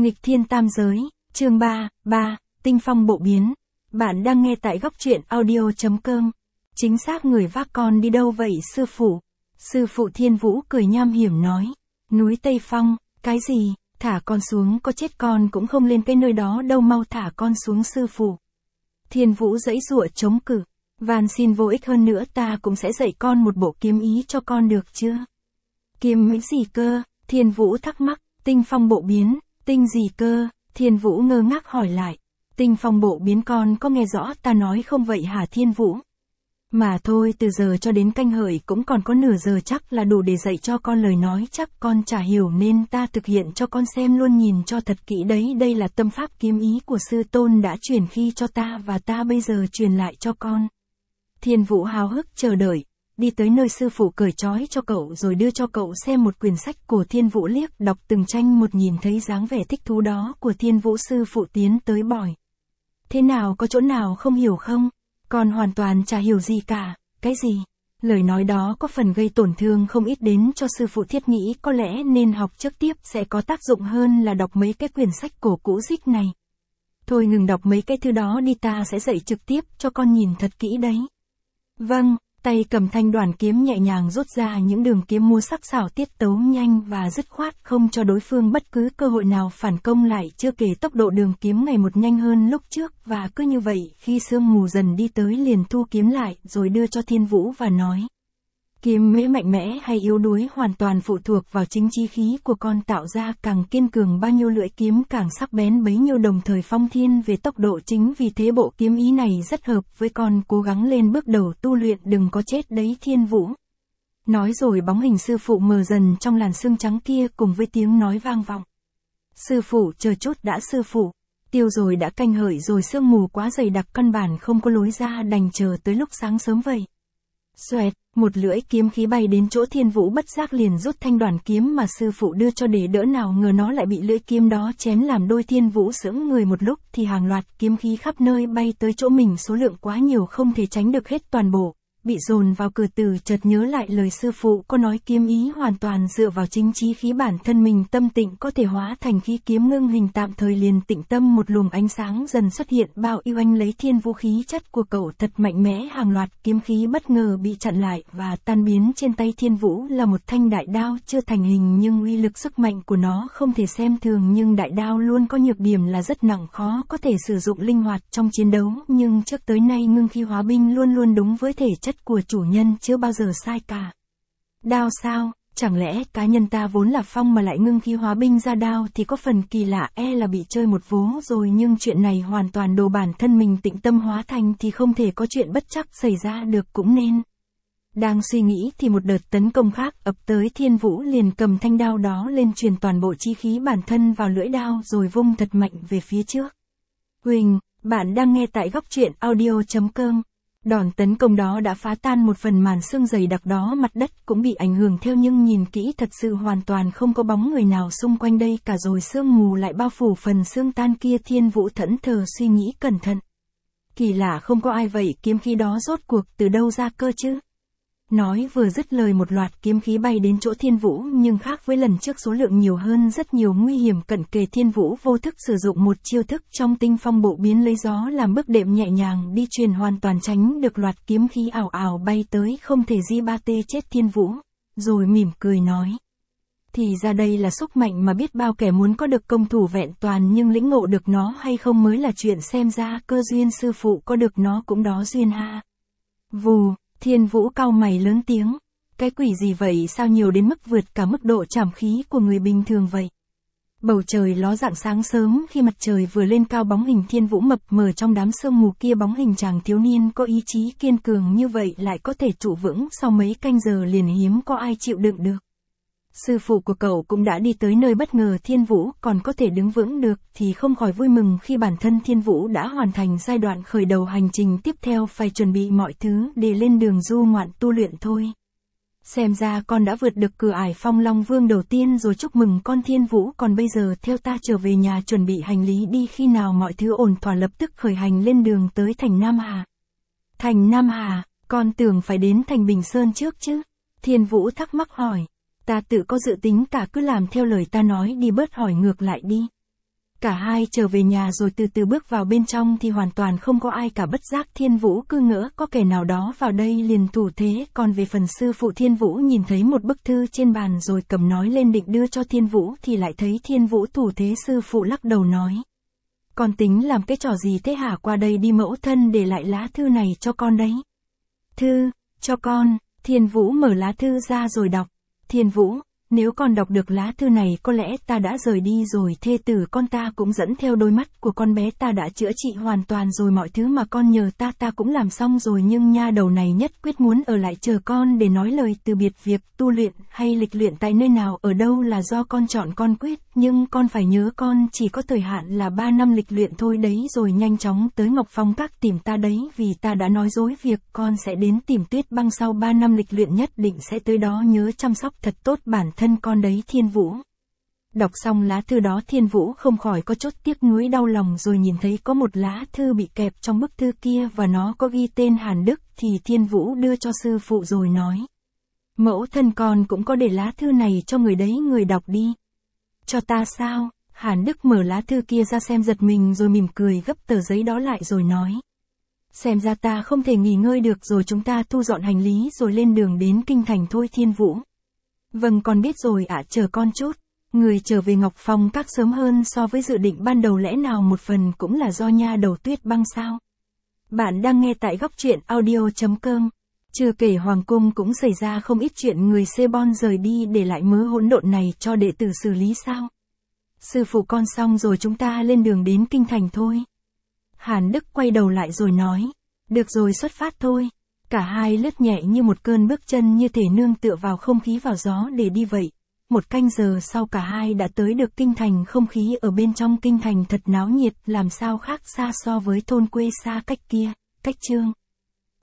Nghịch thiên tam giới, chương 3, tinh phong bộ biến. Bạn đang nghe tại góc truyện audio.com. Chính xác người vác con đi đâu vậy sư phụ? Sư phụ Thiên Vũ cười nham hiểm nói. Núi Tây Phong, cái gì, thả con xuống có chết con cũng không lên cái nơi đó đâu, mau thả con xuống sư phụ. Thiên Vũ giãy giụa chống cự. Van xin vô ích hơn nữa ta cũng sẽ dạy con một bộ kiếm ý cho con được chưa? Kiếm ý gì cơ? Thiên Vũ thắc mắc. Tinh phong bộ biến. Tinh gì cơ? Thiên Vũ ngơ ngác hỏi lại. Tinh phong bộ biến con có nghe rõ ta nói không vậy hả Thiên Vũ? Mà thôi, từ giờ cho đến canh hợi cũng còn có nửa giờ chắc là đủ để dạy cho con lời nói chắc con chả hiểu nên ta thực hiện cho con xem luôn, nhìn cho thật kỹ đấy, đây là tâm pháp kiếm ý của sư tôn đã truyền khi cho ta và ta bây giờ truyền lại cho con. Thiên Vũ háo hức chờ đợi, đi tới nơi sư phụ cởi trói cho cậu rồi đưa cho cậu xem một quyển sách của Thiên Vũ liếc đọc từng tranh một, nhìn thấy dáng vẻ thích thú đó của Thiên Vũ sư phụ tiến tới bỏi. Thế nào, có chỗ nào không hiểu không? Con hoàn toàn chả hiểu gì cả. Cái gì? Lời nói đó có phần gây tổn thương không ít đến cho sư phụ Thiết, nghĩ có lẽ nên học trước tiếp sẽ có tác dụng hơn là đọc mấy cái quyển sách cổ cũ rích này. Thôi ngừng đọc mấy cái thứ đó đi, ta sẽ dạy trực tiếp cho con nhìn thật kỹ đấy. Vâng. Tay cầm thanh đoàn kiếm nhẹ nhàng rút ra những đường kiếm múa sắc sảo, tiết tấu nhanh và dứt khoát, không cho đối phương bất cứ cơ hội nào phản công lại, chưa kể tốc độ đường kiếm ngày một nhanh hơn lúc trước, và cứ như vậy, khi sương mù dần đi tới liền thu kiếm lại rồi đưa cho Thiên Vũ và nói. Kiếm mễ mạnh mẽ hay yếu đuối hoàn toàn phụ thuộc vào chính chí khí của con tạo ra, càng kiên cường bao nhiêu lưỡi kiếm càng sắc bén bấy nhiêu, đồng thời phong thiên về tốc độ, chính vì thế bộ kiếm ý này rất hợp với con, cố gắng lên bước đầu tu luyện đừng có chết đấy Thiên Vũ. Nói rồi bóng hình sư phụ mờ dần trong làn sương trắng kia cùng với tiếng nói vang vọng. Sư phụ chờ chút đã sư phụ, tiêu rồi đã canh hợi rồi, sương mù quá dày đặc căn bản không có lối ra, đành chờ tới lúc sáng sớm vậy. Xoẹt, một lưỡi kiếm khí bay đến chỗ Thiên Vũ, bất giác liền rút thanh đoàn kiếm mà sư phụ đưa cho để đỡ, nào ngờ nó lại bị lưỡi kiếm đó chém làm đôi. Thiên Vũ sững người một lúc thì hàng loạt kiếm khí khắp nơi bay tới chỗ mình, số lượng quá nhiều không thể tránh được hết toàn bộ, bị dồn vào cửa tử, chợt nhớ lại lời sư phụ có nói kiếm ý hoàn toàn dựa vào chính chí khí bản thân mình, tâm tịnh có thể hóa thành khí kiếm ngưng hình, tạm thời liền tịnh tâm, một luồng ánh sáng dần xuất hiện bao yêu anh lấy Thiên Vũ. Khí chất của cậu thật mạnh mẽ, hàng loạt kiếm khí bất ngờ bị chặn lại và tan biến. Trên tay Thiên Vũ là một thanh đại đao chưa thành hình, nhưng uy lực sức mạnh của nó không thể xem thường, nhưng đại đao luôn có nhược điểm là rất nặng, khó có thể sử dụng linh hoạt trong chiến đấu, nhưng trước tới nay ngưng khí hóa binh luôn luôn đúng với thể chất của chủ nhân, chưa bao giờ sai cả. Đao sao? Chẳng lẽ cá nhân ta vốn là phong mà lại ngưng khí hóa binh ra đao thì có phần kỳ lạ, là bị chơi một vố rồi, nhưng chuyện này hoàn toàn đồ bản thân mình tịnh tâm hóa thành thì không thể có chuyện bất trắc xảy ra được, cũng nên. Đang suy nghĩ thì một đợt tấn công khác ập tới, Thiên Vũ liền cầm thanh đao đó lên, truyền toàn bộ chi khí bản thân vào lưỡi đao rồi vung thật mạnh về phía trước. Huỳnh, bạn đang nghe tại góc truyện audio.com. Đòn tấn công đó đã phá tan một phần màn sương dày đặc đó, mặt đất cũng bị ảnh hưởng theo, nhưng nhìn kỹ thật sự hoàn toàn không có bóng người nào xung quanh đây cả, rồi sương mù lại bao phủ phần sương tan kia. Thiên Vũ thẫn thờ suy nghĩ cẩn thận. Kỳ lạ, không có ai vậy, kiếm khí đó rốt cuộc từ đâu ra cơ chứ? Nói vừa dứt lời, một loạt kiếm khí bay đến chỗ Thiên Vũ, nhưng khác với lần trước số lượng nhiều hơn rất nhiều, nguy hiểm cận kề. Thiên Vũ vô thức sử dụng một chiêu thức trong tinh phong bộ biến, lấy gió làm bước đệm nhẹ nhàng đi truyền, hoàn toàn tránh được loạt kiếm khí ảo ảo bay tới, không thể di ba tê chết Thiên Vũ, rồi mỉm cười nói. Thì ra đây là sức mạnh mà biết bao kẻ muốn có được công thủ vẹn toàn, nhưng lĩnh ngộ được nó hay không mới là chuyện, xem ra cơ duyên sư phụ có được nó cũng đó duyên ha. Vù. Thiên Vũ cau mày lớn tiếng. Cái quỷ gì vậy, sao nhiều đến mức vượt cả mức độ trảm khí của người bình thường vậy? Bầu trời ló dạng sáng sớm, khi mặt trời vừa lên cao, bóng hình Thiên Vũ mập mờ trong đám sương mù kia, bóng hình chàng thiếu niên có ý chí kiên cường như vậy lại có thể trụ vững sau mấy canh giờ liền, hiếm có ai chịu đựng được. Sư phụ của cậu cũng đã đi tới nơi bất ngờ Thiên Vũ còn có thể đứng vững được thì không khỏi vui mừng khi bản thân Thiên Vũ đã hoàn thành giai đoạn khởi đầu hành trình tiếp theo, phải chuẩn bị mọi thứ để lên đường du ngoạn tu luyện thôi. Xem ra con đã vượt được cửa ải Phong Long Vương đầu tiên rồi, chúc mừng con Thiên Vũ, còn bây giờ theo ta trở về nhà chuẩn bị hành lý đi, khi nào mọi thứ ổn thỏa lập tức khởi hành lên đường tới thành Nam Hà. Thành Nam Hà, con tưởng phải đến thành Bình Sơn trước chứ? Thiên Vũ thắc mắc hỏi. Ta tự có dự tính cả, cứ làm theo lời ta nói đi, bớt hỏi ngược lại đi. Cả hai trở về nhà rồi từ từ bước vào bên trong thì hoàn toàn không có ai cả, bất giác Thiên Vũ cứ ngỡ có kẻ nào đó vào đây liền thủ thế, còn về phần sư phụ Thiên Vũ nhìn thấy một bức thư trên bàn rồi cầm nói lên định đưa cho Thiên Vũ thì lại thấy Thiên Vũ thủ thế, sư phụ lắc đầu nói. Con tính làm cái trò gì thế hả, qua đây đi, mẫu thân để lại lá thư này cho con đấy. Thư, cho con, Thiên Vũ mở lá thư ra rồi đọc. Thiên Vũ, nếu con đọc được lá thư này có lẽ ta đã rời đi rồi, thê tử con ta cũng dẫn theo, đôi mắt của con bé ta đã chữa trị hoàn toàn rồi, mọi thứ mà con nhờ ta cũng làm xong rồi, nhưng nha đầu này nhất quyết muốn ở lại chờ con để nói lời từ biệt. Việc tu luyện hay lịch luyện tại nơi nào ở đâu là do con chọn, con quyết, nhưng con phải nhớ con chỉ có thời hạn là 3 năm lịch luyện thôi đấy, rồi nhanh chóng tới Ngọc Phong Các tìm ta đấy, vì ta đã nói dối việc con sẽ đến tìm Tuyết Băng sau 3 năm lịch luyện, nhất định sẽ tới đó, nhớ chăm sóc thật tốt bản thân con đấy. Thiên Vũ đọc xong lá thư đó, Thiên Vũ không khỏi có chút tiếc nuối đau lòng, rồi nhìn thấy có một lá thư bị kẹp trong bức thư kia và nó có ghi tên Hàn Đức, thì Thiên Vũ đưa cho sư phụ rồi nói. Mẫu thân con cũng có để lá thư này cho người đấy, người đọc đi. Cho ta sao? Hàn Đức mở lá thư kia ra xem giật mình rồi mỉm cười gấp tờ giấy đó lại rồi nói. Xem ra ta không thể nghỉ ngơi được rồi, chúng ta thu dọn hành lý rồi lên đường đến kinh thành thôi. Thiên Vũ. Vâng, con biết rồi ạ, chờ con chút. Người trở về Ngọc Phong Các sớm hơn so với dự định ban đầu, lẽ nào một phần cũng là do nha đầu Tuyết Băng sao? Bạn đang nghe tại góc truyện audio.com. Chưa kể hoàng cung cũng xảy ra không ít chuyện, người Sebon rời đi để lại mớ hỗn độn này cho đệ tử xử lý sao? Sư phụ con xong rồi, chúng ta lên đường đến kinh thành thôi. Hàn Đức quay đầu lại rồi nói. Được rồi, xuất phát thôi. Cả hai lướt nhẹ như một cơn, bước chân như thể nương tựa vào không khí vào gió để đi vậy. 1 canh giờ sau cả hai đã tới được kinh thành, không khí ở bên trong kinh thành thật náo nhiệt, làm sao khác xa so với thôn quê xa cách kia. Cách chương